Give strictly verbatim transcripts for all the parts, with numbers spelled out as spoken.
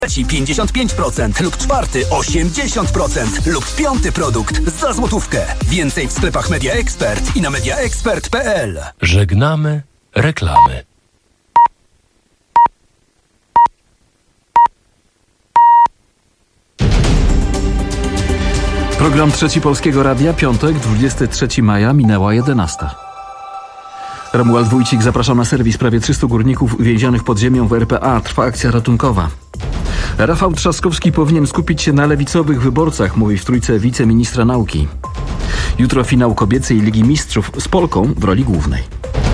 Trzeci pięćdziesiąt pięć procent lub czwarty osiemdziesiąt procent lub piąty produkt za złotówkę. Więcej w sklepach Media Expert i na mediaexpert kropka p l. Żegnamy reklamy. Program Trzeci Polskiego Radia, piątek, dwudziestego trzeciego maja, minęła jedenasta. Romuald Wójcik, zapraszam na serwis. Prawie trzystu górników uwięzionych pod ziemią w R P A. Trwa akcja ratunkowa. Rafał Trzaskowski powinien skupić się na lewicowych wyborcach, mówi w trójce wiceministra nauki. Jutro finał kobiecej Ligi Mistrzów z Polką w roli głównej.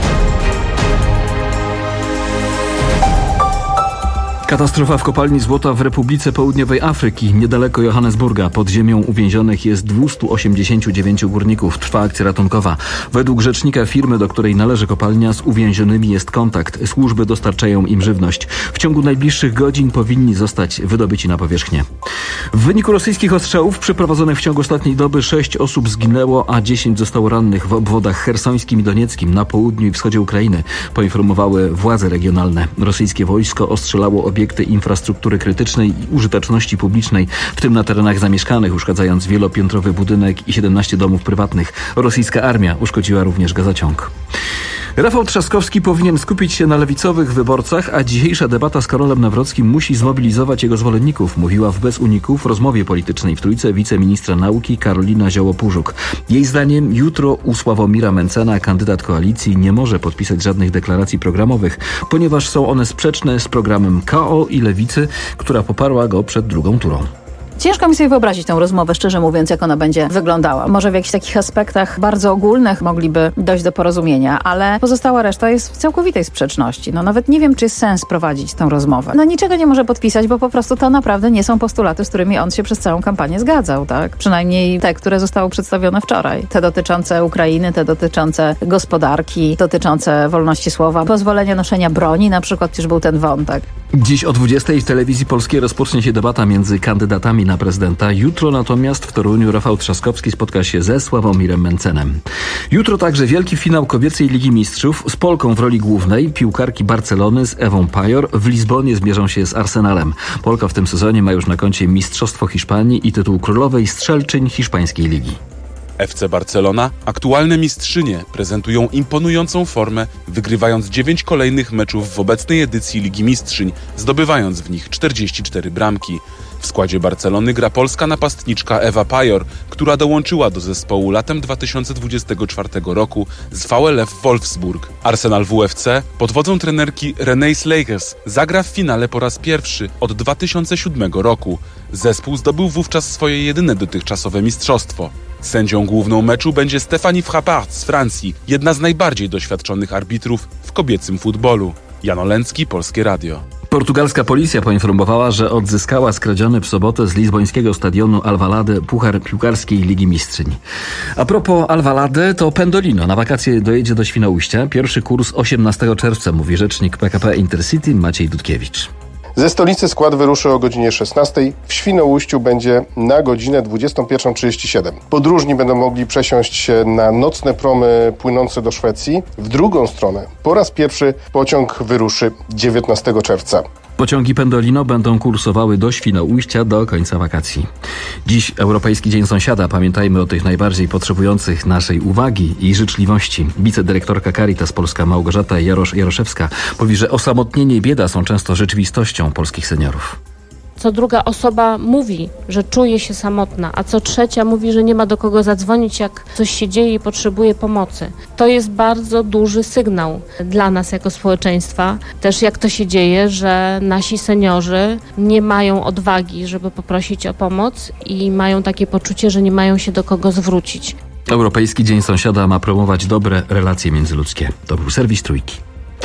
Katastrofa w kopalni złota w Republice Południowej Afryki, niedaleko Johannesburga. Pod ziemią uwięzionych jest dwieście osiemdziesiąt dziewięć górników. Trwa akcja ratunkowa. Według rzecznika firmy, do której należy kopalnia, z uwięzionymi jest kontakt. Służby dostarczają im żywność. W ciągu najbliższych godzin powinni zostać wydobyci na powierzchnię. W wyniku rosyjskich ostrzałów przeprowadzonych w ciągu ostatniej doby sześć osób zginęło, a dziesięć zostało rannych w obwodach chersońskim i donieckim na południu i wschodzie Ukrainy, poinformowały władze regionalne. Rosyjskie wojsko ostrzelało obiekty infrastruktury krytycznej i użyteczności publicznej, w tym na terenach zamieszkanych, uszkadzając wielopiętrowy budynek i siedemnaście domów prywatnych. Rosyjska armia uszkodziła również gazociąg. Rafał Trzaskowski powinien skupić się na lewicowych wyborcach, a dzisiejsza debata z Karolem Nawrockim musi zmobilizować jego zwolenników, mówiła w Bez Uników rozmowie politycznej w trójce wiceministra nauki Karolina Zioło-Pużuk. Jej zdaniem jutro u Sławomira Mentzena, kandydat koalicji, nie może podpisać żadnych deklaracji programowych, ponieważ są one sprzeczne z programem K O i Lewicy, która poparła go przed drugą turą. Ciężko mi sobie wyobrazić tę rozmowę, szczerze mówiąc, jak ona będzie wyglądała. Może w jakichś takich aspektach bardzo ogólnych mogliby dojść do porozumienia, ale pozostała reszta jest w całkowitej sprzeczności. No nawet nie wiem, czy jest sens prowadzić tę rozmowę. No niczego nie może podpisać, bo po prostu to naprawdę nie są postulaty, z którymi on się przez całą kampanię zgadzał, tak? Przynajmniej te, które zostały przedstawione wczoraj. Te dotyczące Ukrainy, te dotyczące gospodarki, dotyczące wolności słowa, pozwolenia noszenia broni, na przykład już był ten wątek. Dziś o dwudziestej w telewizji polskiej rozpocznie się debata między kandydatami na prezydenta. Jutro natomiast w Toruniu Rafał Trzaskowski spotka się ze Sławomirem Mentzenem. Jutro także wielki finał kobiecej Ligi Mistrzów z Polką w roli głównej. Piłkarki Barcelony z Ewą Pajor w Lizbonie zmierzą się z Arsenalem. Polka w tym sezonie ma już na koncie Mistrzostwo Hiszpanii i tytuł królowej strzelczyń hiszpańskiej ligi. F C Barcelona, aktualne mistrzynie, prezentują imponującą formę, wygrywając dziewięć kolejnych meczów w obecnej edycji Ligi Mistrzyń, zdobywając w nich czterdzieści cztery bramki. W składzie Barcelony gra polska napastniczka Ewa Pajor, która dołączyła do zespołu latem dwa tysiące dwudziestego czwartego roku z V L F Wolfsburg. Arsenal W F C pod wodzą trenerki Renée Slagers zagra w finale po raz pierwszy od dwa tysiące siódmego roku. Zespół zdobył wówczas swoje jedyne dotychczasowe mistrzostwo. Sędzią główną meczu będzie Stéphanie Frappart z Francji, jedna z najbardziej doświadczonych arbitrów w kobiecym futbolu. Jan Olęcki, Polskie Radio. Portugalska policja poinformowała, że odzyskała skradziony w sobotę z lizbońskiego stadionu Alvalade puchar piłkarskiej Ligi Mistrzyń. A propos Alvalade, to Pendolino na wakacje dojedzie do Świnoujścia. Pierwszy kurs osiemnastego czerwca, mówi rzecznik P K P Intercity Maciej Dudkiewicz. Ze stolicy skład wyruszy o godzinie szesnastej. W Świnoujściu będzie na godzinę dwudziestą pierwszą trzydzieści siedem. Podróżni będą mogli przesiąść się na nocne promy płynące do Szwecji. W drugą stronę po raz pierwszy pociąg wyruszy dziewiętnastego czerwca. Pociągi Pendolino będą kursowały do Świnoujścia do końca wakacji. Dziś Europejski Dzień Sąsiada. Pamiętajmy o tych najbardziej potrzebujących naszej uwagi i życzliwości. Wicedyrektorka Caritas Polska Małgorzata Jarosz- Jaroszewska mówi, że osamotnienie i bieda są często rzeczywistością polskich seniorów. Co druga osoba mówi, że czuje się samotna, a co trzecia mówi, że nie ma do kogo zadzwonić, jak coś się dzieje i potrzebuje pomocy. To jest bardzo duży sygnał dla nas jako społeczeństwa. Też jak to się dzieje, że nasi seniorzy nie mają odwagi, żeby poprosić o pomoc i mają takie poczucie, że nie mają się do kogo zwrócić. Europejski Dzień Sąsiada ma promować dobre relacje międzyludzkie. To był serwis Trójki.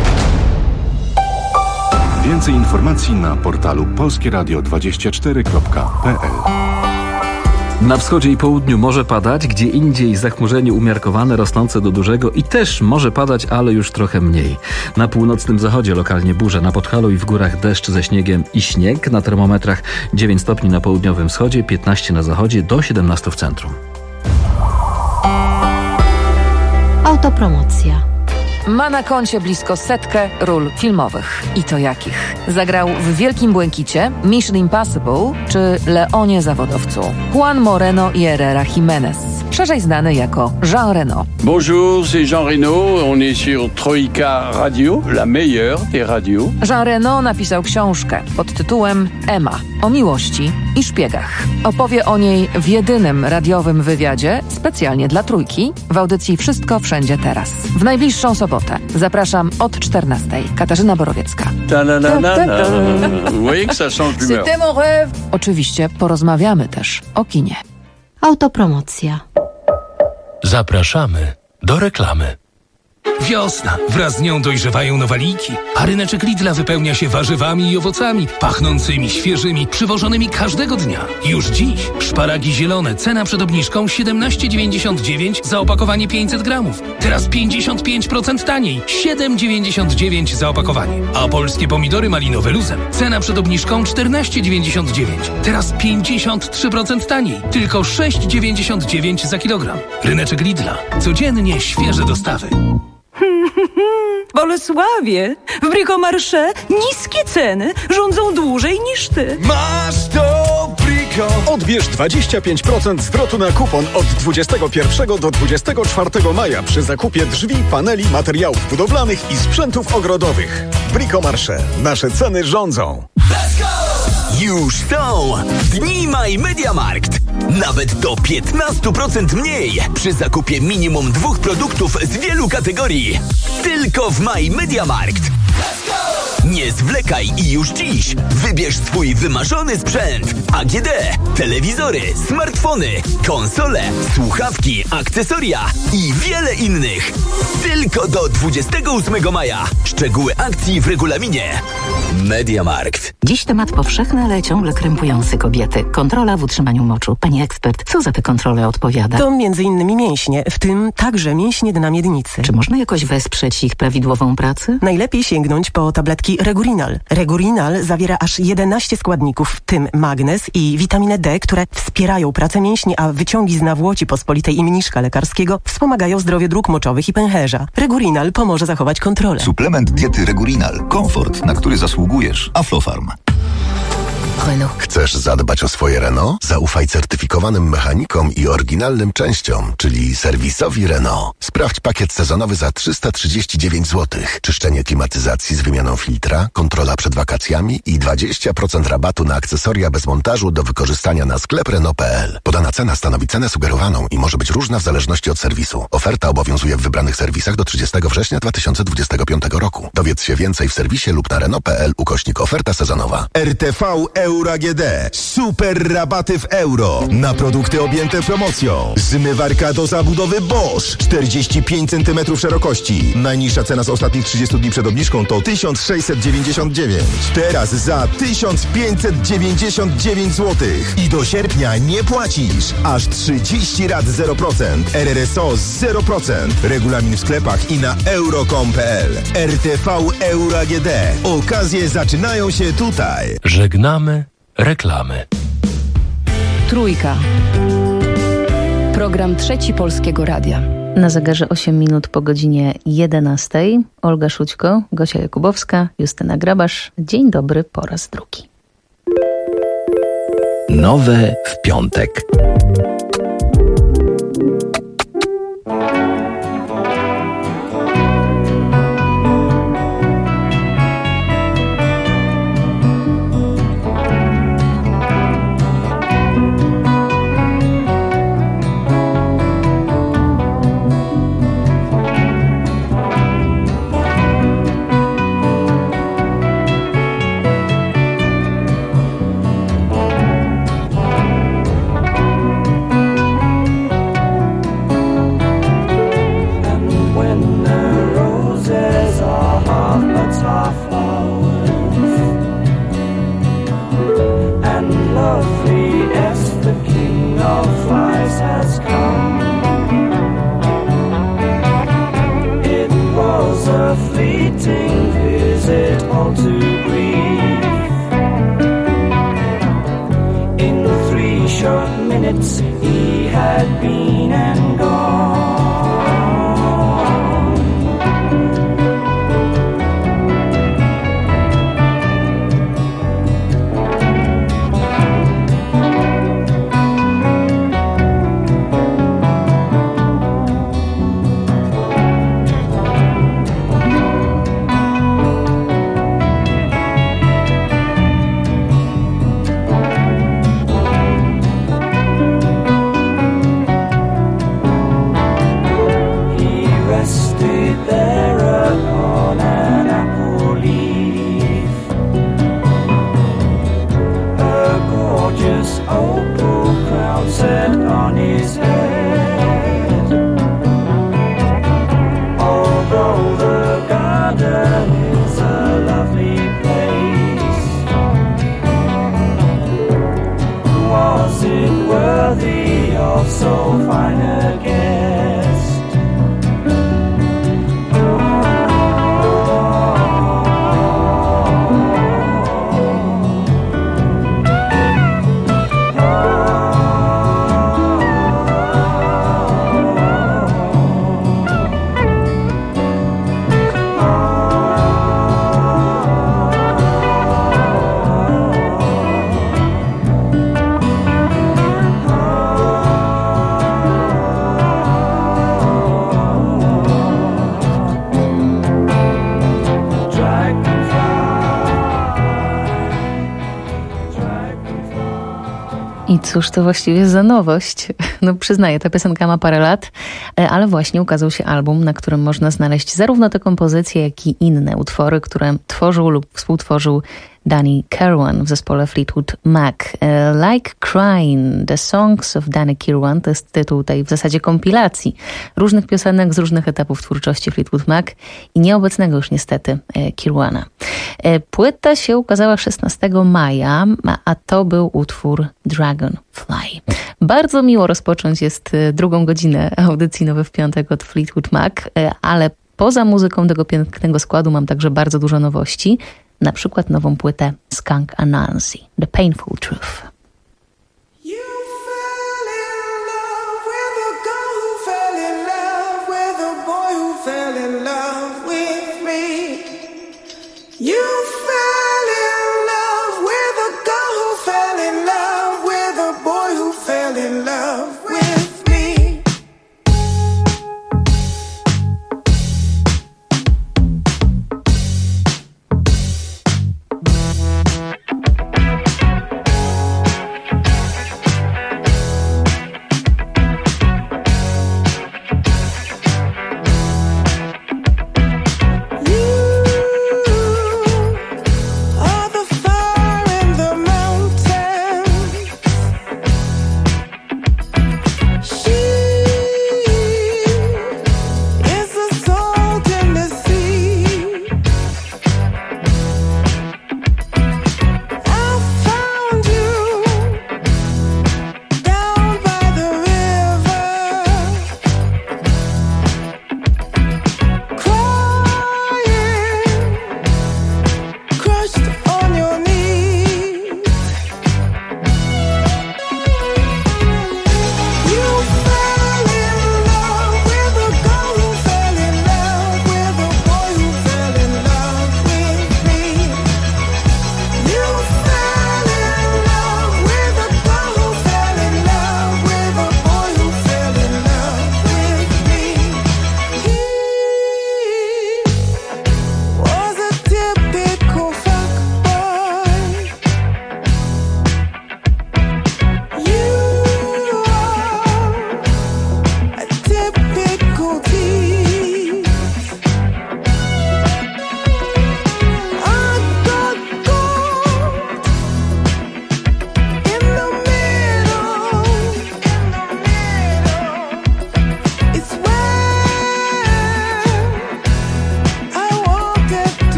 Więcej informacji na portalu polskie radio dwadzieścia cztery kropka p l. Na wschodzie i południu może padać, gdzie indziej zachmurzenie umiarkowane, rosnące do dużego i też może padać, ale już trochę mniej. Na północnym zachodzie lokalnie burze, na Podhalu i w górach deszcz ze śniegiem i śnieg. Na termometrach dziewięć stopni na południowym wschodzie, piętnaście na zachodzie, do siedemnastu w centrum. Autopromocja. ma na koncie blisko setkę ról filmowych. I to jakich? Zagrał w Wielkim Błękicie, Mission Impossible czy Leonie Zawodowcu. Juan Moreno y Herrera Jiménez, szerzej znany jako Jean Reno. Bonjour, c'est Jean Reno. On est sur Troika Radio, la meilleure des radios. Jean Reno napisał książkę pod tytułem Emma o miłości i szpiegach. Opowie o niej w jedynym radiowym wywiadzie specjalnie dla Trójki w audycji Wszystko Wszędzie Teraz. W najbliższą sobotę zapraszam od czternastej. Katarzyna Borowiecka. Oczywiście porozmawiamy też o kinie. Autopromocja. Zapraszamy do reklamy. Wiosna. Wraz z nią dojrzewają nowaliki, a ryneczek Lidla wypełnia się warzywami i owocami, pachnącymi, świeżymi, przywożonymi każdego dnia. Już dziś szparagi zielone, cena przed obniżką siedemnaście dziewięćdziesiąt dziewięć za opakowanie pięćset gramów. Teraz pięćdziesiąt pięć procent taniej, siedem dziewięćdziesiąt dziewięć za opakowanie. A polskie pomidory malinowe luzem, cena przed obniżką czternaście dziewięćdziesiąt dziewięć. Teraz pięćdziesiąt trzy procent taniej, tylko sześć dziewięćdziesiąt dziewięć za kilogram. Ryneczek Lidla. Codziennie świeże dostawy. W Bolesławie, w Brico-Marché niskie ceny rządzą dłużej niż ty. Masz to Brico! Odbierz dwadzieścia pięć procent zwrotu na kupon od dwudziestego pierwszego do dwudziestego czwartego maja przy zakupie drzwi, paneli, materiałów budowlanych i sprzętów ogrodowych. Brico-Marché. Nasze ceny rządzą. Już są Dni My MediaMarkt. Nawet do piętnaście procent mniej przy zakupie minimum dwóch produktów z wielu kategorii. Tylko w My MediaMarkt. Nie zwlekaj i już dziś wybierz swój wymarzony sprzęt. A G D, telewizory, smartfony, konsole, słuchawki, akcesoria i wiele innych. Tylko do dwudziestego ósmego maja. Szczegóły akcji w regulaminie. MediaMarkt. Dziś temat powszechny, ale ciągle krępujący kobiety. Kontrola w utrzymaniu moczu. Pani ekspert, co za te kontrole odpowiada? To między innymi mięśnie, w tym także mięśnie dna miednicy. Czy można jakoś wesprzeć ich prawidłową pracę? Najlepiej sięgnąć po tabletki Regurinal. Regurinal zawiera aż jedenaście składników, w tym magnez i witaminę D, które wspierają pracę mięśni, a wyciągi z nawłoci pospolitej i mniszka lekarskiego wspomagają zdrowie dróg moczowych i pęcherza. Regurinal pomoże zachować kontrolę. Suplement diety Regurinal. Komfort, na który zasługujesz. Aflofarm. Renault. Chcesz zadbać o swoje Renault? Zaufaj certyfikowanym mechanikom i oryginalnym częściom, czyli serwisowi Renault. Sprawdź pakiet sezonowy za trzysta trzydzieści dziewięć złotych. Czyszczenie klimatyzacji z wymianą filtra, kontrola przed wakacjami i dwadzieścia procent rabatu na akcesoria bez montażu do wykorzystania na sklep Renault kropka p l. Podana cena stanowi cenę sugerowaną i może być różna w zależności od serwisu. Oferta obowiązuje w wybranych serwisach do trzydziestego września dwa tysiące dwudziestego piątego roku. Dowiedz się więcej w serwisie lub na Renault kropka p l ukośnik oferta sezonowa. R T V Euro A G D. Super rabaty w euro na produkty objęte promocją. Zmywarka do zabudowy Bosch czterdzieści pięć centymetrów szerokości. Najniższa cena z ostatnich trzydziestu dni przed obniżką to tysiąc sześćset dziewięćdziesiąt dziewięć. Teraz za tysiąc pięćset dziewięćdziesiąt dziewięć złotych. I do sierpnia nie płacisz. Aż trzydzieści rat zero procent. R R S O zero procent. Regulamin w sklepach i na euro kropka com kropka p l. R T V Euro A G D. Okazje zaczynają się tutaj. Żegnamy reklamy. Trójka. Program Trzeci Polskiego Radia. Na zegarze osiem minut po godzinie jedenastej. Olga Szućko, Gosia Jakubowska, Justyna Grabasz. Dzień dobry po raz drugi. Nowe w piątek. He had been and gone. worthy of so fine a guest. I cóż to właściwie jest za nowość? No przyznaję, ta piosenka ma parę lat, ale właśnie ukazał się album, na którym można znaleźć zarówno te kompozycje, jak i inne utwory, które tworzył lub współtworzył Danny Kirwan w zespole Fleetwood Mac. Like Crying, The Songs of Danny Kirwan to jest tytuł tej w zasadzie kompilacji różnych piosenek z różnych etapów twórczości Fleetwood Mac i nieobecnego już niestety Kirwana. Płyta się ukazała szesnastego maja, a to był utwór Dragonfly. Bardzo miło rozpocząć jest drugą godzinę audycji Nowy w Piątek od Fleetwood Mac, ale poza muzyką tego pięknego składu mam także bardzo dużo nowości. Na przykład nową płytę Skunk Anansi, The Painful Truth.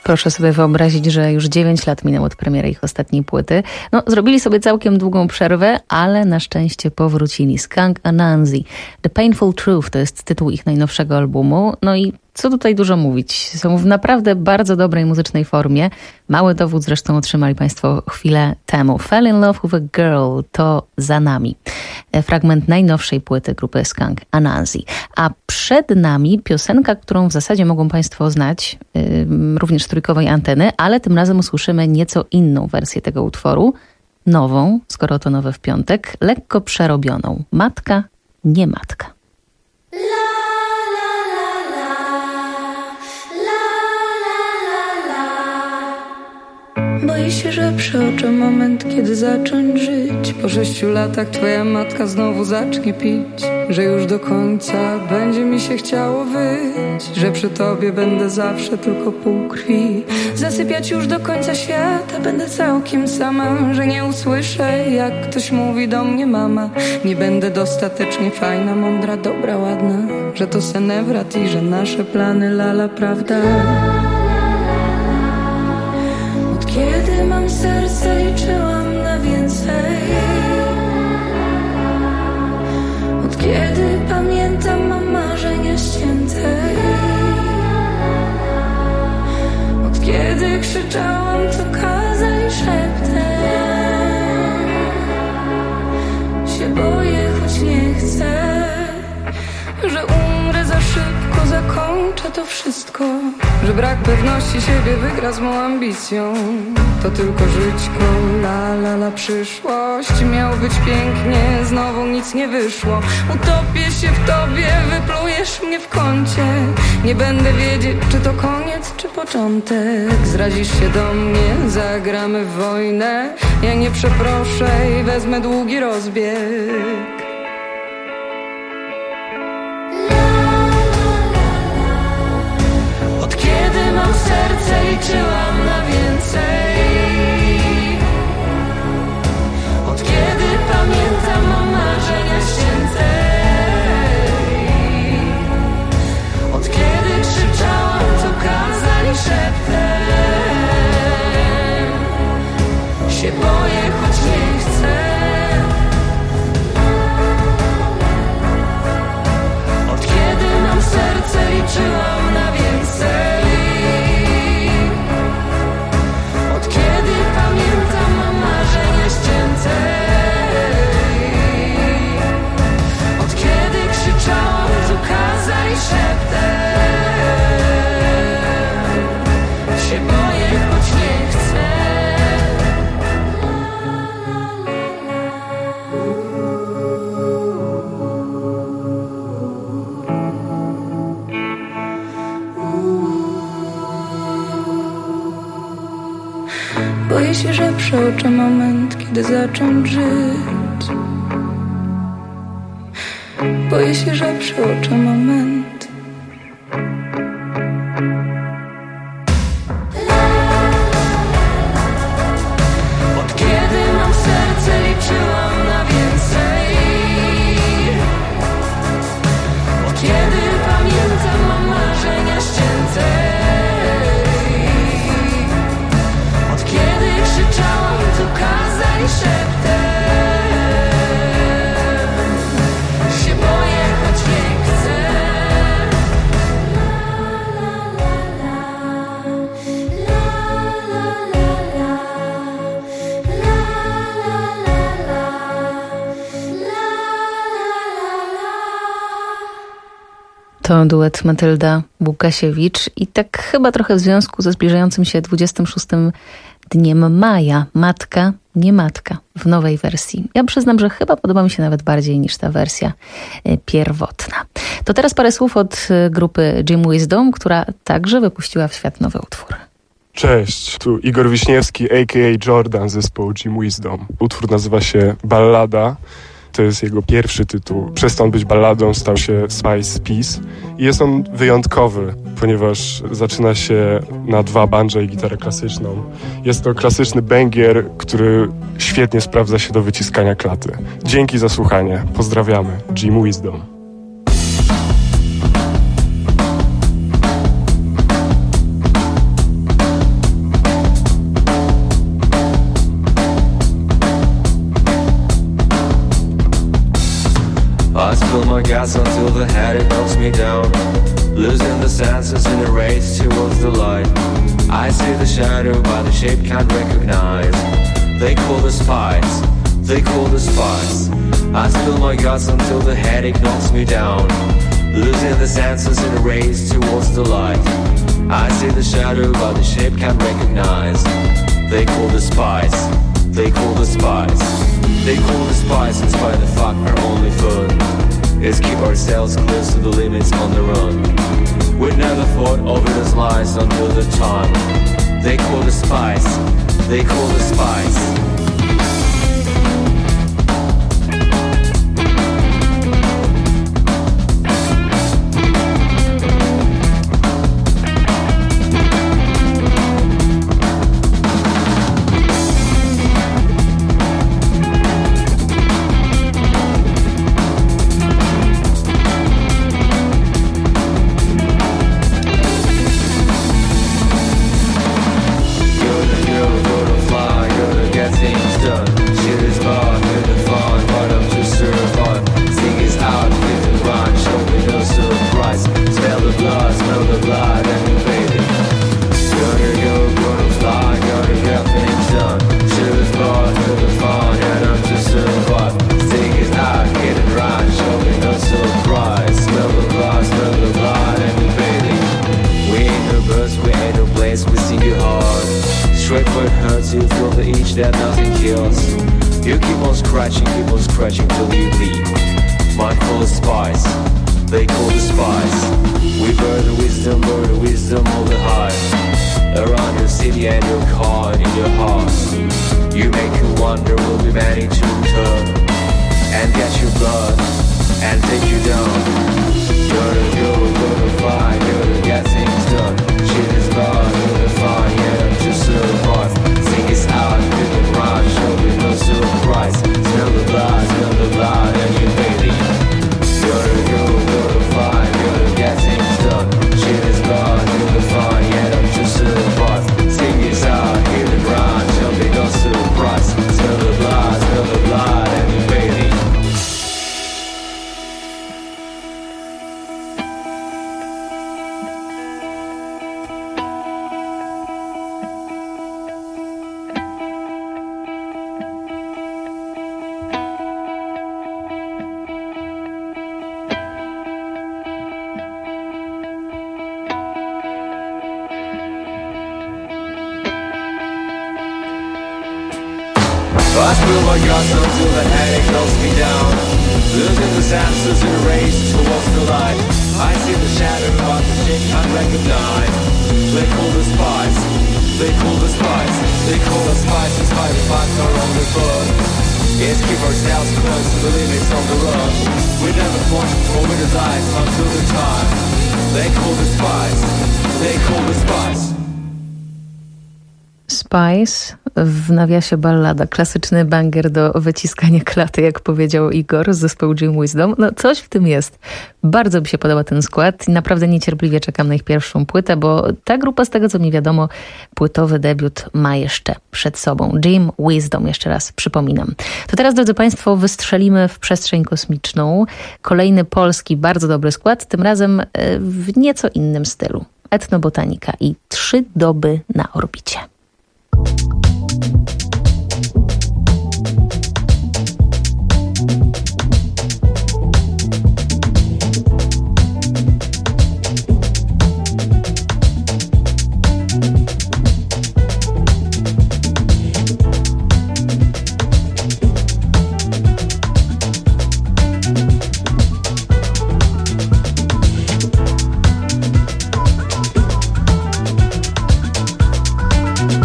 Proszę sobie wyobrazić, że już dziewięć lat minęło od premiery ich ostatniej płyty. No, zrobili sobie całkiem długą przerwę, ale na szczęście powrócili. Skunk Anansi. The Painful Truth to jest tytuł ich najnowszego albumu. No i co tutaj dużo mówić? Są w naprawdę bardzo dobrej muzycznej formie. Mały dowód zresztą otrzymali Państwo chwilę temu. Fell in Love with a Girl to za nami. Fragment najnowszej płyty grupy Skunk Anansi. A przed nami piosenka, którą w zasadzie mogą Państwo znać, yy, również z trójkowej anteny, ale tym razem usłyszymy nieco inną wersję tego utworu. Nową, skoro to nowe w piątek, lekko przerobioną. Matka, nie matka. Boję się, że przeoczę moment, kiedy zacząć żyć. Po sześciu latach twoja matka znowu zacznie pić. Że już do końca będzie mi się chciało wyć. Że przy tobie będę zawsze tylko pół krwi. Zasypiać już do końca świata będę całkiem sama. Że nie usłyszę, jak ktoś mówi do mnie mama. Nie będę dostatecznie fajna, mądra, dobra, ładna. Że to senewrat i że nasze plany lala, prawda? Kiedy mam serce, liczyłam na więcej. Od kiedy pamiętam, mam marzenia ścięte. Od kiedy krzyczałam, to kazali szeptem. Się boję, choć nie chcę, że umrę za szybko, zakończę to wszystko. Że brak pewności siebie wygra z mą ambicją. To tylko żyćko, la la la, przyszłość. Miało być pięknie, znowu nic nie wyszło. Utopię się w tobie, wyplujesz mnie w kącie. Nie będę wiedzieć, czy to koniec, czy początek. Zrazisz się do mnie, zagramy w wojnę. Ja nie przeproszę i wezmę długi rozbieg. Mam serce, liczyłam na więcej. Od kiedy pamiętam, mam marzenia święte. Od kiedy krzyczałam, to kazali szeptem. Się boję, choć nie chcę. Od kiedy mam serce, liczyłam na więcej. Boję się, że przeoczę moment, kiedy zacząć żyć. Boję się, że przeoczę moment. Od kiedy mam serce, liczyłam na więcej. Od kiedy pamiętam, mam marzenia ścięte. Krzyczałam, to kazali szeptem. Się boję, choć nie chcę. To duet Matylda Łukasiewicz i tak chyba trochę w związku ze zbliżającym się dwudziestym szóstym Dniem Maja. Matka, nie matka w nowej wersji. Ja przyznam, że chyba podoba mi się nawet bardziej niż ta wersja pierwotna. To teraz parę słów od grupy Jim Wisdom, która także wypuściła w świat nowy utwór. Cześć, tu Igor Wiśniewski, a k a. Jordan, zespołu Jim Wisdom. Utwór nazywa się Ballada. To jest jego pierwszy tytuł. Przestał być balladą, stał się Spice Peace. I jest on wyjątkowy, ponieważ zaczyna się na dwa banjo i gitarę klasyczną. Jest to klasyczny bęgier, który świetnie sprawdza się do wyciskania klaty. Dzięki za słuchanie. Pozdrawiamy. Jim Wisdom. I spill my gas until the headache knocks me down, losing the senses in a race towards the light. I see the shadow but the shape can't recognize. They call the spice, they call the spice. I spill my guts until the headache knocks me down, losing the senses in a race towards the light. I see the shadow but the shape can't recognize. They call the spice, they call the spice. They call the spice in spite of the fact our only fun is keep ourselves close to the limits on the run. We never fought over the lies until the time. They call the spice, they call the spice. I spill my guts until the headache knocks me down, losing the senses in a race towards the light. I see the shadow but the shape can't recognize. They call the spice, they call the spice. They call the spice in spite of the fact our only fun is keep ourselves close to the limits on the run. We never fought over the lies until the time. They call the spice, they call the spice. Spice, w nawiasie ballada, klasyczny banger do wyciskania klaty, jak powiedział Igor z zespołu Jim Wisdom. No coś w tym jest. Bardzo mi się podoba ten skład i naprawdę niecierpliwie czekam na ich pierwszą płytę, bo ta grupa, z tego co mi wiadomo, płytowy debiut ma jeszcze przed sobą. Jim Wisdom, jeszcze raz przypominam. To teraz, drodzy Państwo, wystrzelimy w przestrzeń kosmiczną. Kolejny polski, bardzo dobry skład, tym razem w nieco innym stylu. Etnobotanika i trzy doby na orbicie. We'll be right back.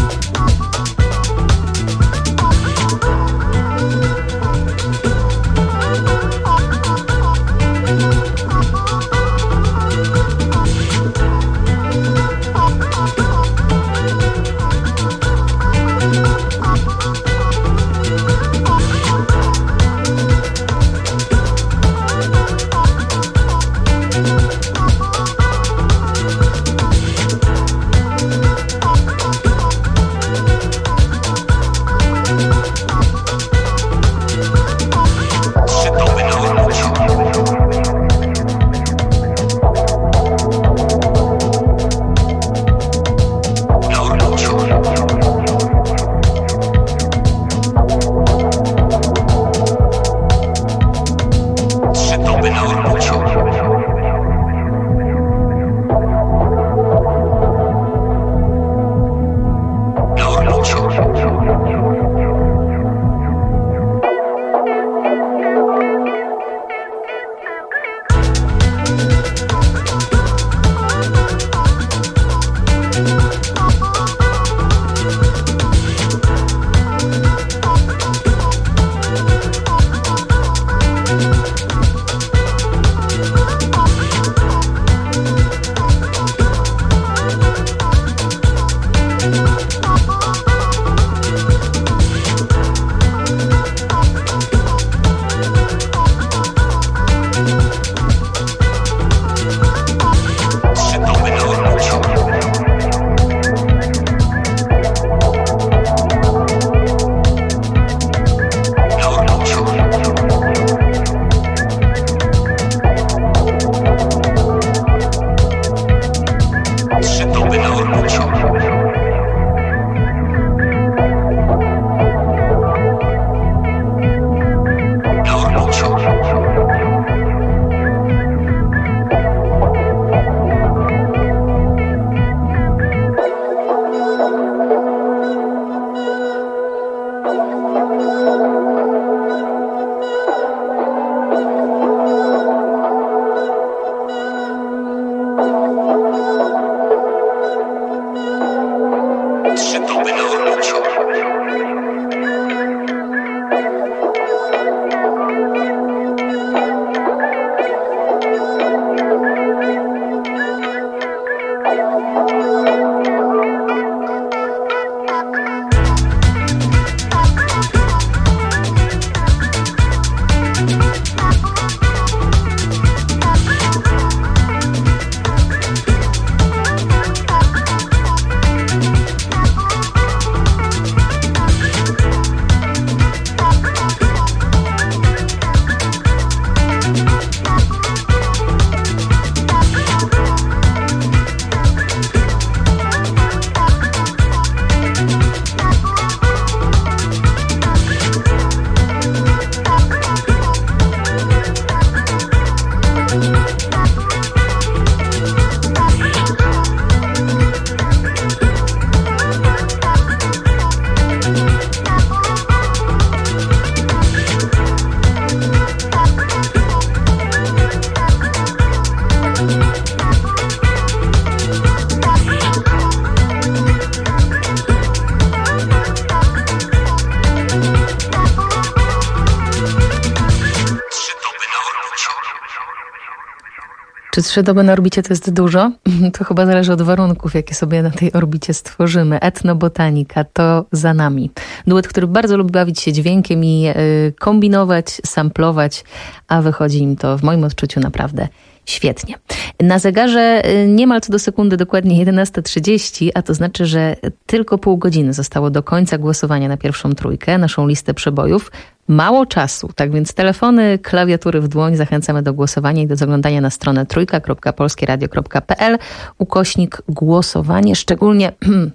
Czy trzy doby na orbicie to jest dużo? To chyba zależy od warunków, jakie sobie na tej orbicie stworzymy. Etnobotanika to za nami. Duet, który bardzo lubi bawić się dźwiękiem i y, kombinować, samplować, a wychodzi im to w moim odczuciu naprawdę świetnie. Na zegarze niemal co do sekundy dokładnie jedenasta trzydzieści, a to znaczy, że tylko pół godziny zostało do końca głosowania na pierwszą trójkę, naszą listę przebojów. Mało czasu, tak więc telefony, klawiatury w dłoń, zachęcamy do głosowania i do zaglądania na stronę trójka kropka polskie radio kropka p l, ukośnik głosowanie, szczególnie,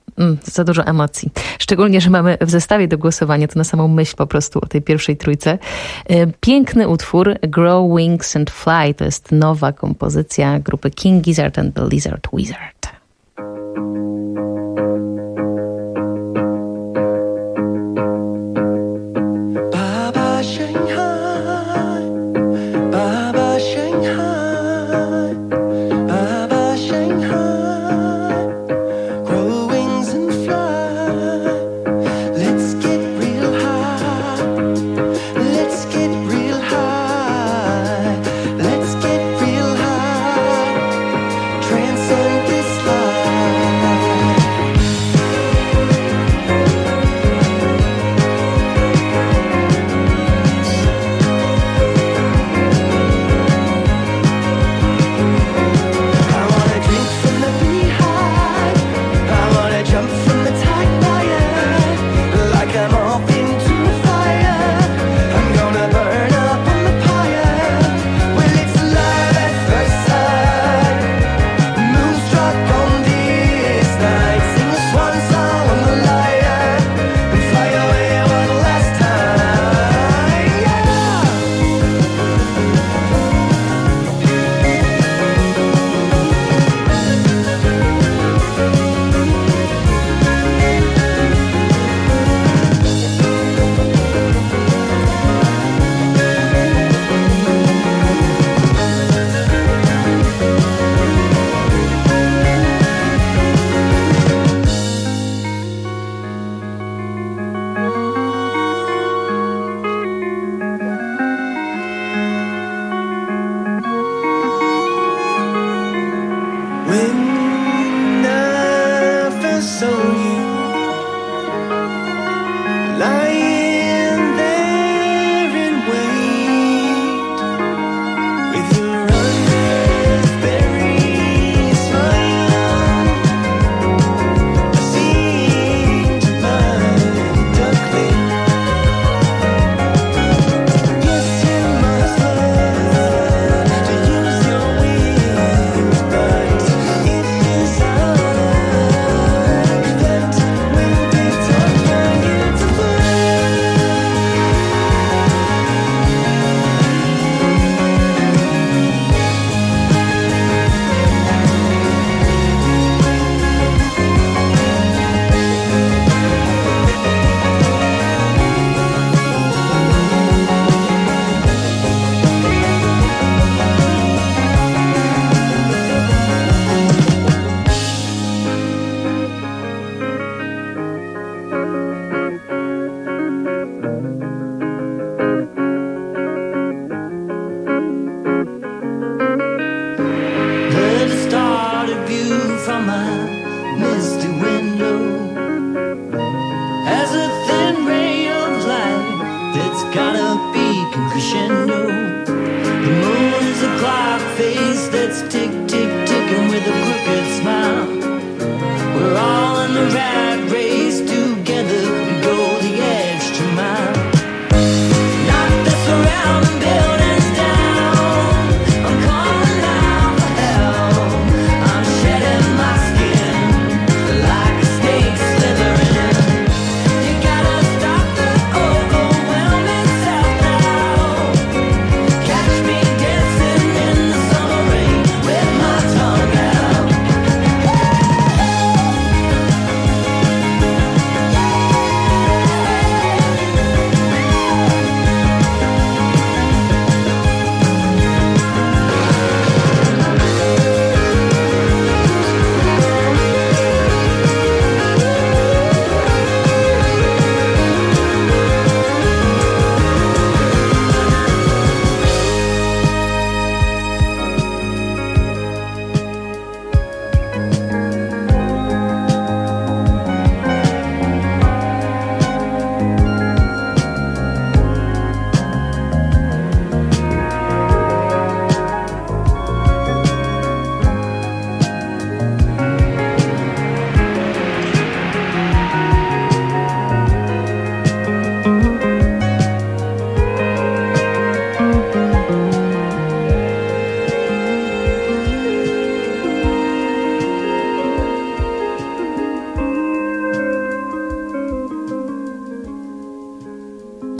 za dużo emocji, szczególnie, że mamy w zestawie do głosowania, to na samą myśl po prostu o tej pierwszej trójce. Piękny utwór, Grow Wings and Fly, to jest nowa kompozycja grupy King Gizzard and the Lizard Wizard. Transcend this life.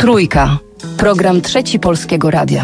Trójka. Program Trzeci Polskiego Radia.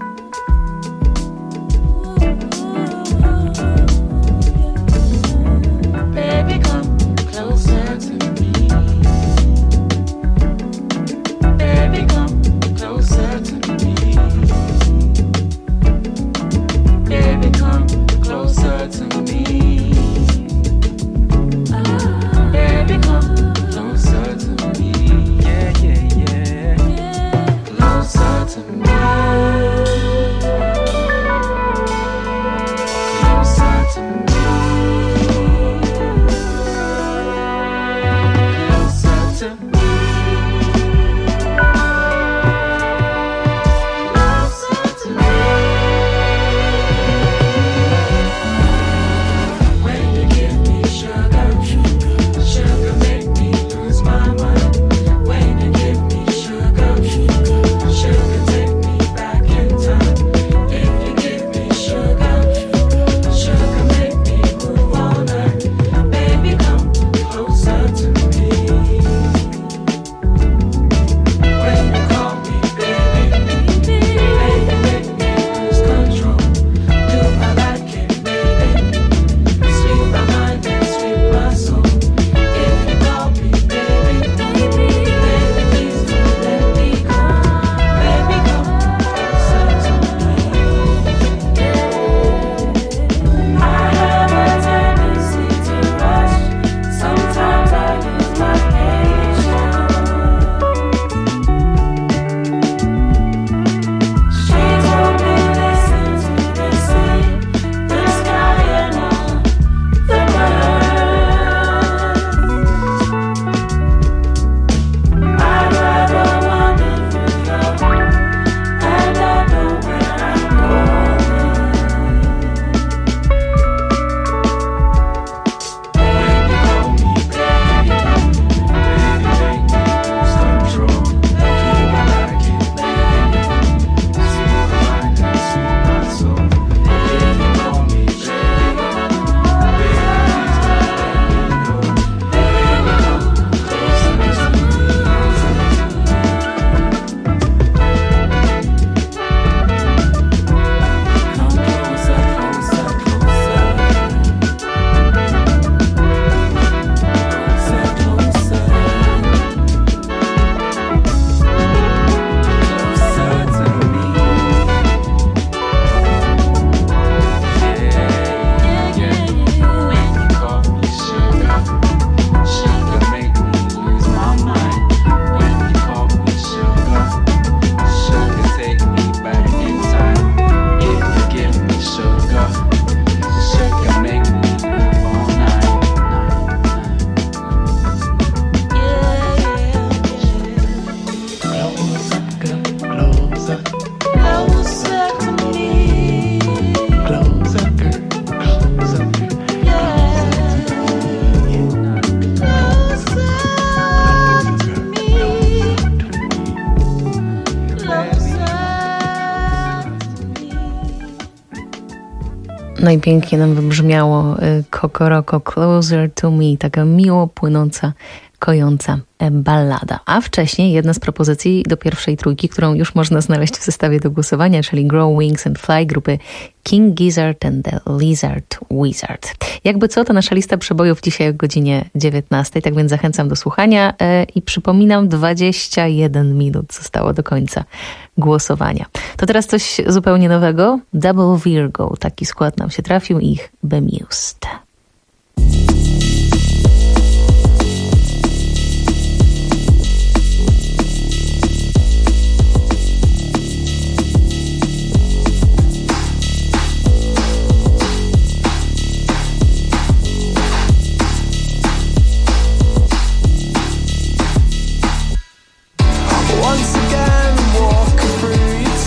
No i pięknie nam wybrzmiało Kokoroko, Closer to Me, taka miło płynąca, kojąca ballada. A wcześniej jedna z propozycji do pierwszej trójki, którą już można znaleźć w zestawie do głosowania, czyli Grow Wings and Fly grupy King Gizzard and the Lizard Wizard. Jakby co, to nasza lista przebojów dzisiaj o godzinie dziewiętnastej, tak więc zachęcam do słuchania i przypominam, dwadzieścia jeden minut zostało do końca głosowania. To teraz coś zupełnie nowego. Double Virgo, taki skład nam się trafił, ich Bemused.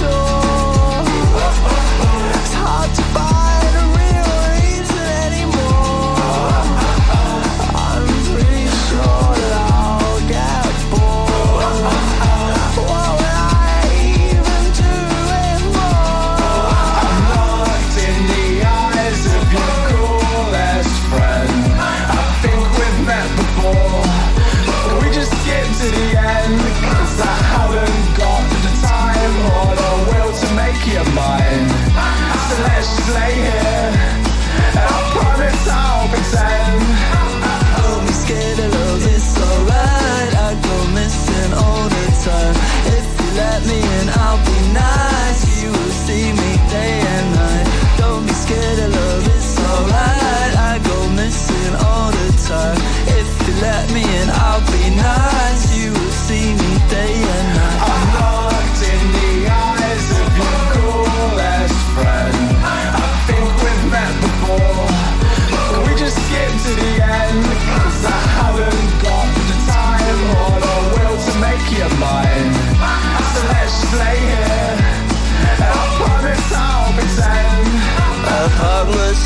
It's hard to find a real reason anymore.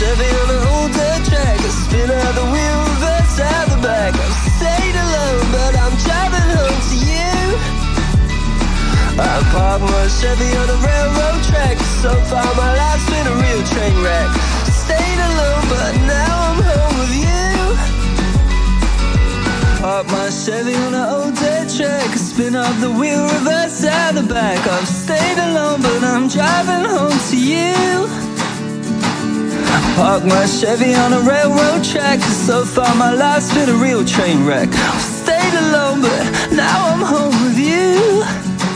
Chevy on an old dirt track, a spin out the wheel, reverse out the back. I've stayed alone, but I'm driving home to you. I parked my Chevy on a railroad track. So far my life's been a real train wreck. Stayed alone, but now I'm home with you. Parked my Chevy on an old dirt track, spin off the wheel, reverse out the back. I've stayed alone, but I'm driving home to you. Parked my Chevy on a railroad track. So far my life's been a real train wreck. I've stayed alone, but now I'm home with you.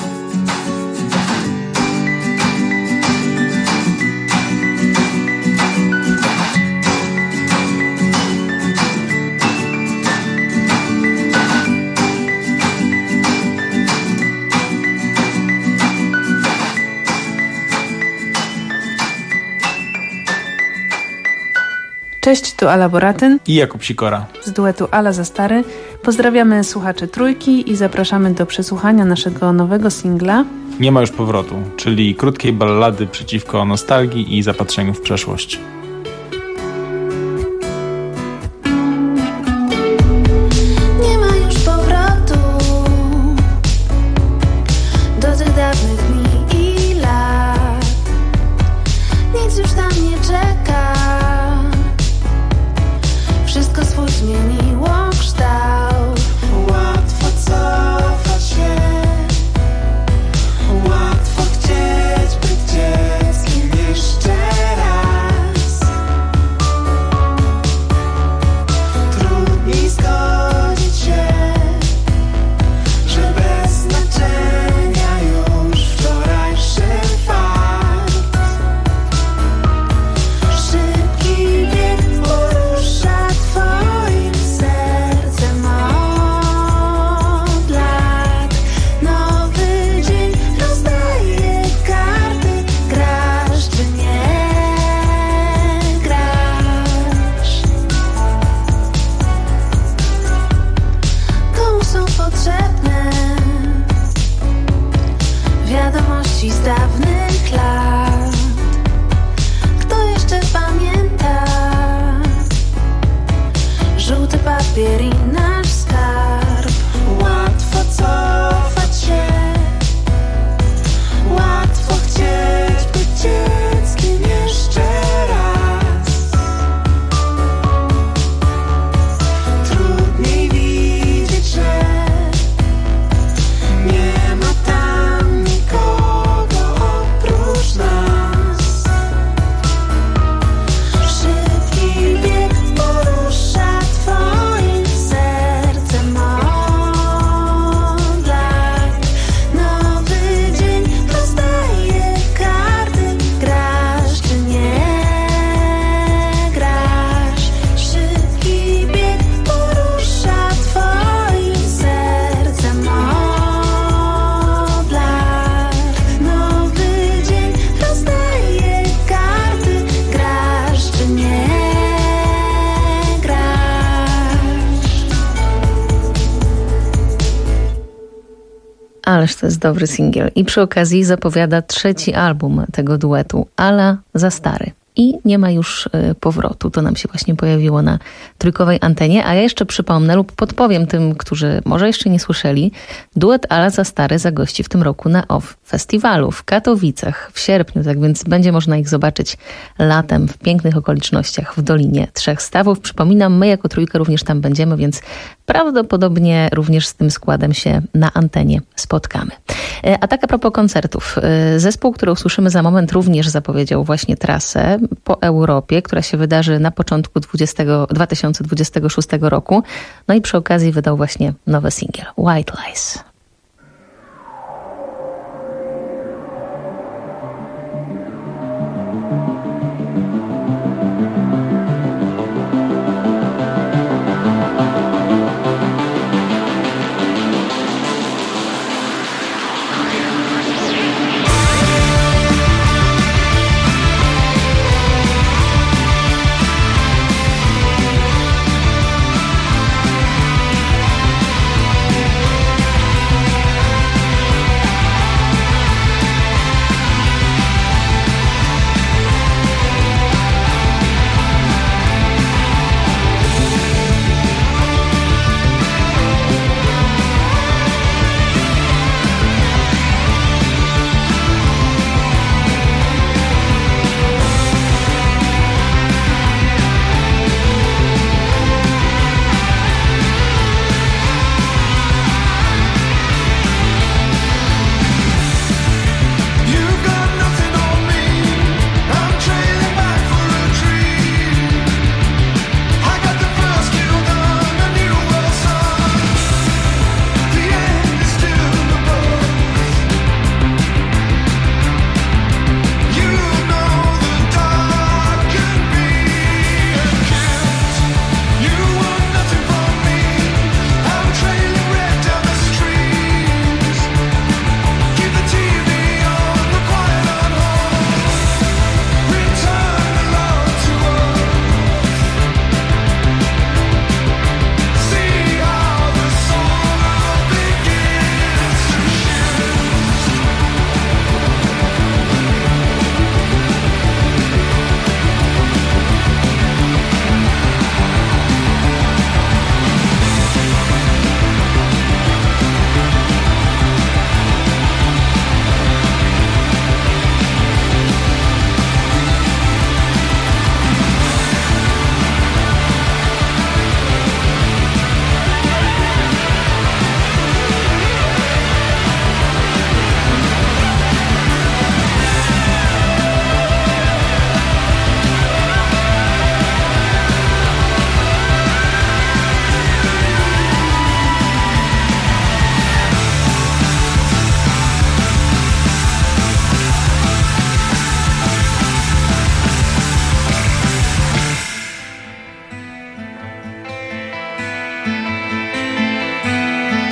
Cześć, tu Ala Boratyn i Jakub Sikora z duetu Ala za stary. Pozdrawiamy słuchaczy Trójki i zapraszamy do przesłuchania naszego nowego singla Nie ma już powrotu, czyli krótkiej ballady przeciwko nostalgii i zapatrzeniu w przeszłość. Nie ma już powrotu do tych dawnych dni i lat. Nic już tam nie czeka. Wszystko swój zmieniło kształt. Łatwo cofać się, łatwo chcieć być dzieckiem jeszcze raz. Trudniej zgodzić się, że bez znaczenia już wczorajszy fakt. Szybki bieg porusza twoim sercem od lat. Nowy dzień rozdaje karty. Grasz czy nie grasz? Komu są potrzebne wiadomości z dawnych lat? Kto jeszcze pamięta żółty papier i nasz skarb? Łatwo cofać się, łatwo chcieć być dzieckiem jeszcze raz. Trudniej widzieć, że nie ma tam nikogo oprócz nas. Szybki bieg porusza twoim sercem od lat. Nowy dzień rozdaje karty. Grasz czy nie grasz? Szybki bieg porusza twoim sercem od lat. Nowy dzień rozdaje karty. Grasz czy nie grasz? Ależ to jest dobry singiel. I przy okazji zapowiada trzeci album tego duetu, Ala za stary. I nie ma już y, powrotu. To nam się właśnie pojawiło na trójkowej antenie. A ja jeszcze przypomnę lub podpowiem tym, którzy może jeszcze nie słyszeli, duet Ala za stary zagości w tym roku na O F F Festiwalu w Katowicach w sierpniu. Tak więc będzie można ich zobaczyć latem w pięknych okolicznościach w Dolinie Trzech Stawów. Przypominam, my jako trójka również tam będziemy, więc prawdopodobnie również z tym składem się na antenie spotkamy. A tak a propos koncertów. Zespół, który usłyszymy za moment, również zapowiedział właśnie trasę po Europie, która się wydarzy na początku dwa tysiące dwudziestego szóstego roku. No i przy okazji wydał właśnie nowy singiel White Lies. Thank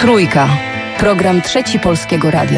Trójka. Program Trzeci Polskiego Radia.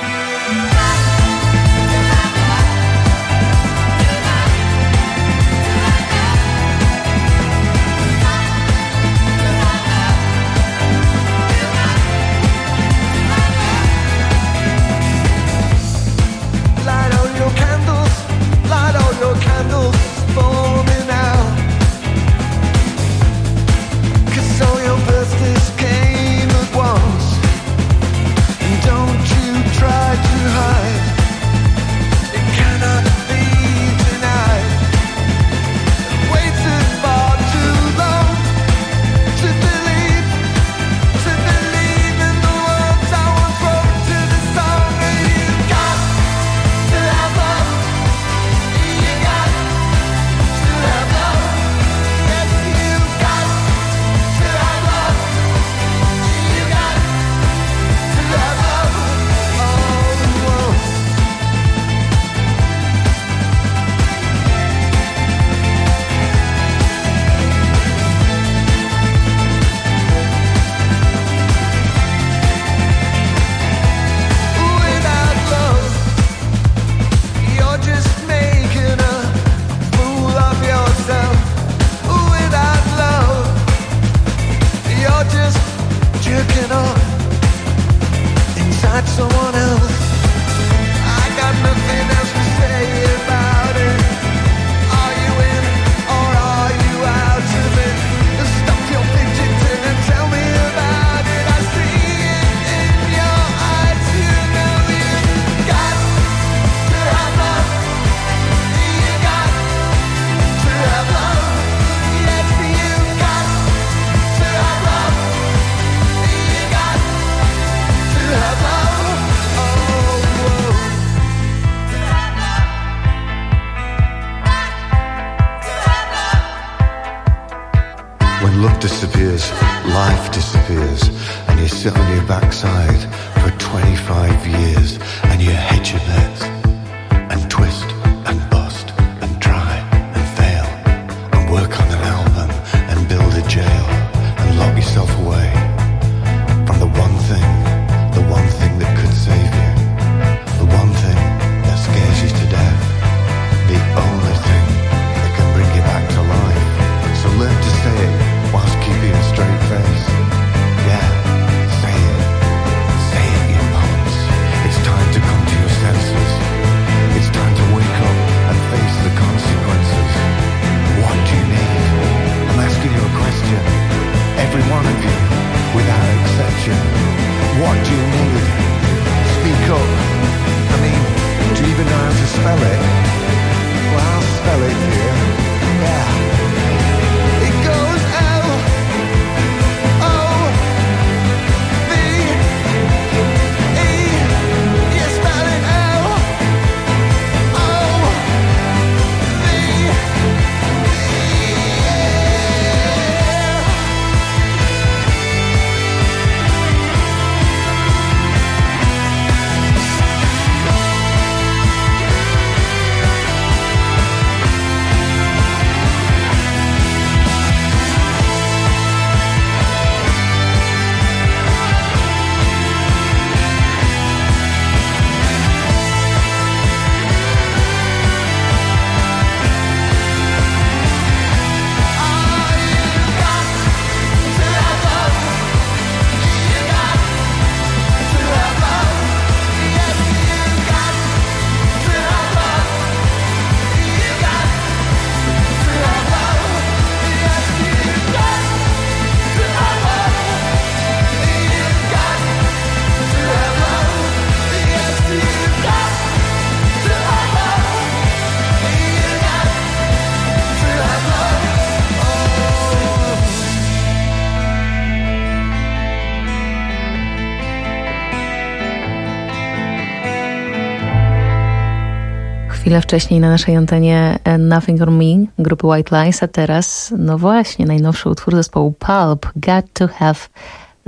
Chwilę wcześniej na naszej antenie Nothing on Me grupy White Lies, a teraz, no właśnie, najnowszy utwór zespołu Pulp, Got to Have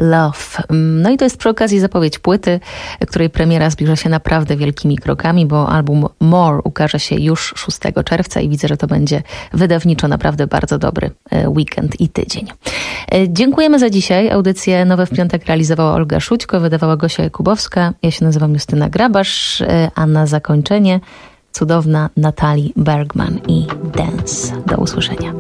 Love. No i to jest przy okazji zapowiedź płyty, której premiera zbliża się naprawdę wielkimi krokami, bo album More ukaże się już szóstego czerwca i widzę, że to będzie wydawniczo naprawdę bardzo dobry weekend i tydzień. Dziękujemy za dzisiaj. Audycję Nowe w Piątek realizowała Olga Szućko, wydawała Gosia Jakubowska. Ja się nazywam Justyna Grabasz, a na zakończenie cudowna Natalie Bergman i Dance. Do usłyszenia.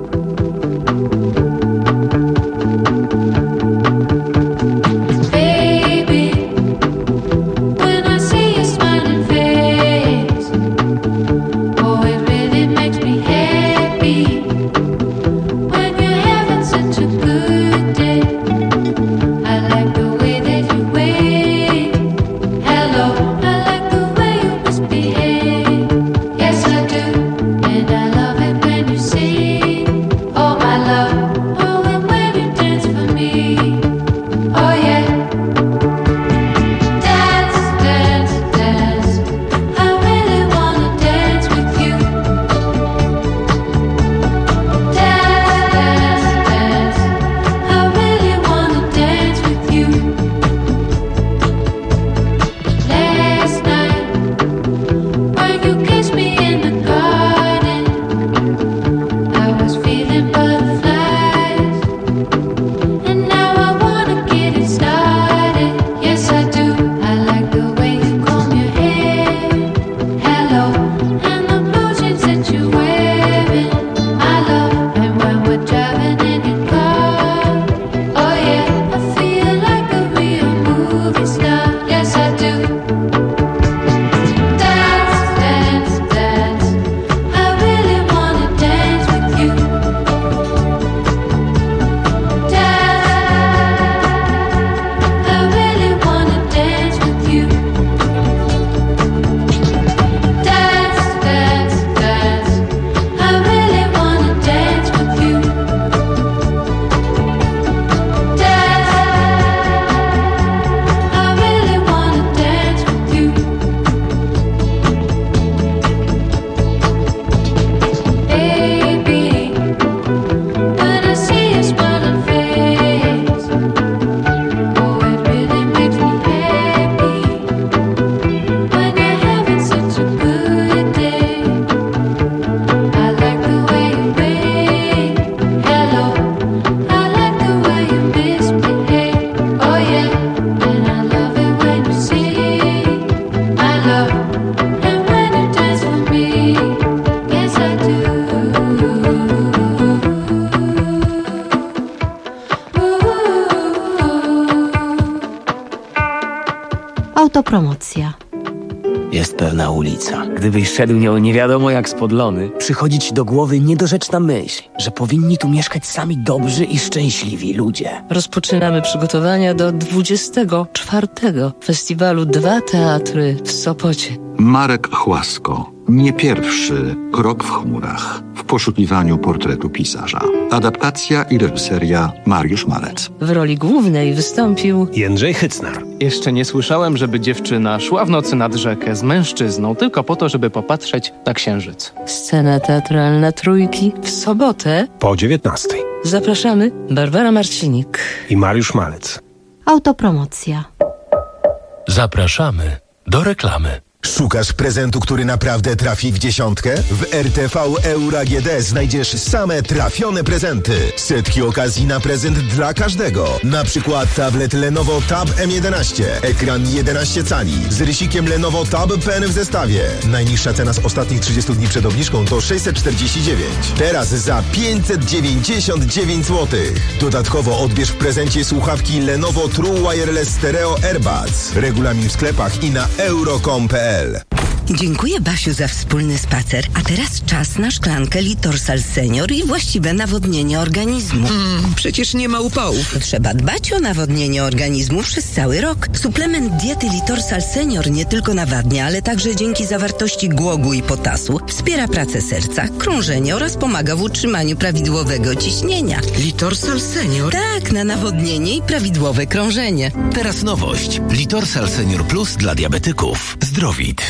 Autopromocja. Jest pewna ulica. Gdybyś szedł nią nie wiadomo jak spodlony, przychodzi ci do głowy niedorzeczna myśl, że powinni tu mieszkać sami dobrzy i szczęśliwi ludzie. Rozpoczynamy przygotowania do dwudziestego czwartego festiwalu Dwa Teatry w Sopocie. Marek Chłasko. Nie pierwszy krok w chmurach w poszukiwaniu portretu pisarza. Adaptacja i reżyseria Mariusz Malec. W roli głównej wystąpił Jędrzej Hycnar. Jeszcze nie słyszałem, żeby dziewczyna szła w nocy nad rzekę z mężczyzną tylko po to, żeby popatrzeć na księżyc. Scena teatralna Trójki w sobotę po dziewiętnastej. Zapraszamy Barbara Marcinik i Mariusz Malec. Autopromocja. Zapraszamy do reklamy. Szukasz prezentu, który naprawdę trafi w dziesiątkę? W R T V Euro A G D znajdziesz same trafione prezenty. Setki okazji na prezent dla każdego. Na przykład tablet Lenovo Tab M jedenaście, ekran jedenaście cali, z rysikiem Lenovo Tab Pen w zestawie. Najniższa cena z ostatnich trzydziestu dni przed obniżką to sześćset czterdzieści dziewięć. Teraz za pięćset dziewięćdziesiąt dziewięć złotych. Dodatkowo odbierz w prezencie słuchawki Lenovo True Wireless Stereo Airbuds. Regulamin w sklepach i na euro kropka com kropka p l. Dziękuję, Basiu, za wspólny spacer. A teraz czas na szklankę Litorsal Senior i właściwe nawodnienie organizmu. Mm, przecież nie ma upałów. Trzeba dbać o nawodnienie organizmu przez cały rok. Suplement diety Litorsal Senior nie tylko nawadnia, ale także dzięki zawartości głogu i potasu wspiera pracę serca, krążenie oraz pomaga w utrzymaniu prawidłowego ciśnienia. Litorsal Senior? Tak, na nawodnienie i prawidłowe krążenie. Teraz nowość. Litorsal Senior Plus dla diabetyków. Zdrowit.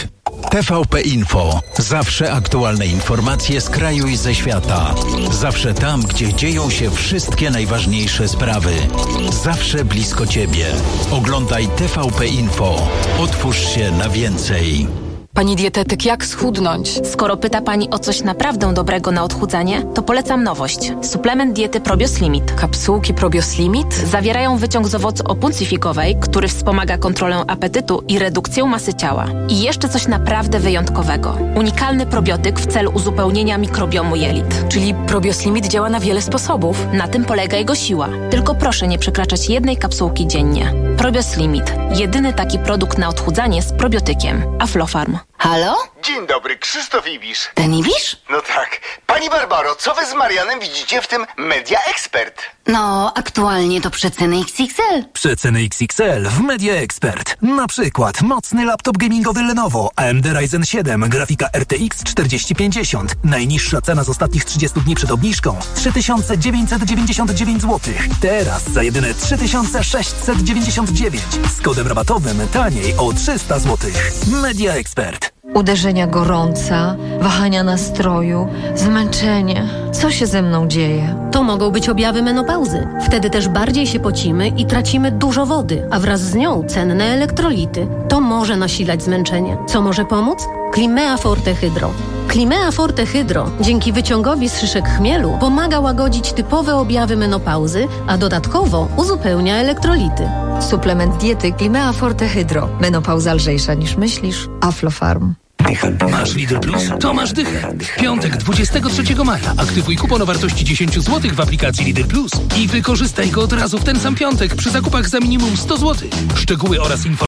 T V P Info. Zawsze aktualne informacje z kraju i ze świata. Zawsze tam, gdzie dzieją się wszystkie najważniejsze sprawy. Zawsze blisko Ciebie. Oglądaj T V P Info. Otwórz się na więcej. Pani dietetyk, jak schudnąć? Skoro pyta Pani o coś naprawdę dobrego na odchudzanie, to polecam nowość. Suplement diety Probios Limit. Kapsułki Probios Limit? Zawierają wyciąg z owocu opuncyfikowej, który wspomaga kontrolę apetytu i redukcję masy ciała. I jeszcze coś naprawdę wyjątkowego. Unikalny probiotyk w celu uzupełnienia mikrobiomu jelit. Czyli Probios Limit działa na wiele sposobów. Na tym polega jego siła. Tylko proszę nie przekraczać jednej kapsułki dziennie. Probios Limit. Jedyny taki produkt na odchudzanie z probiotykiem. Aflofarm. Halo? Dzień dobry, Krzysztof Ibisz. Ten Ibisz? No tak. Pani Barbaro, co wy z Marianem widzicie w tym Media Expert? No, aktualnie to przeceny X X L. Przeceny X X L w Media Expert. Na przykład mocny laptop gamingowy Lenovo A M D Ryzen siedem, grafika R T X czterdzieści pięćdziesiąt. Najniższa cena z ostatnich trzydziestu dni przed obniżką trzy tysiące dziewięćset dziewięćdziesiąt dziewięć złotych. Teraz za jedyne trzy tysiące sześćset dziewięćdziesiąt dziewięć. Z kodem rabatowym taniej o trzysta złotych. Media Expert. Uderzenia gorąca, wahania nastroju, zmęczenie. Co się ze mną dzieje? To mogą być objawy menopauzy. Wtedy też bardziej się pocimy i tracimy dużo wody, a wraz z nią cenne elektrolity. To może nasilać zmęczenie. Co może pomóc? Climea Forte Hydro. Climea Forte Hydro dzięki wyciągowi z szyszek chmielu pomaga łagodzić typowe objawy menopauzy, a dodatkowo uzupełnia elektrolity. Suplement diety Climea Forte Hydro. Menopauza lżejsza niż myślisz. Aflofarm. Masz Lidl Plus? To masz dychę. Piątek dwudziestego trzeciego maja. Aktywuj kupon o wartości dziesięć złotych w aplikacji Lidl Plus i wykorzystaj go od razu w ten sam piątek przy zakupach za minimum sto złotych. Szczegóły oraz informacje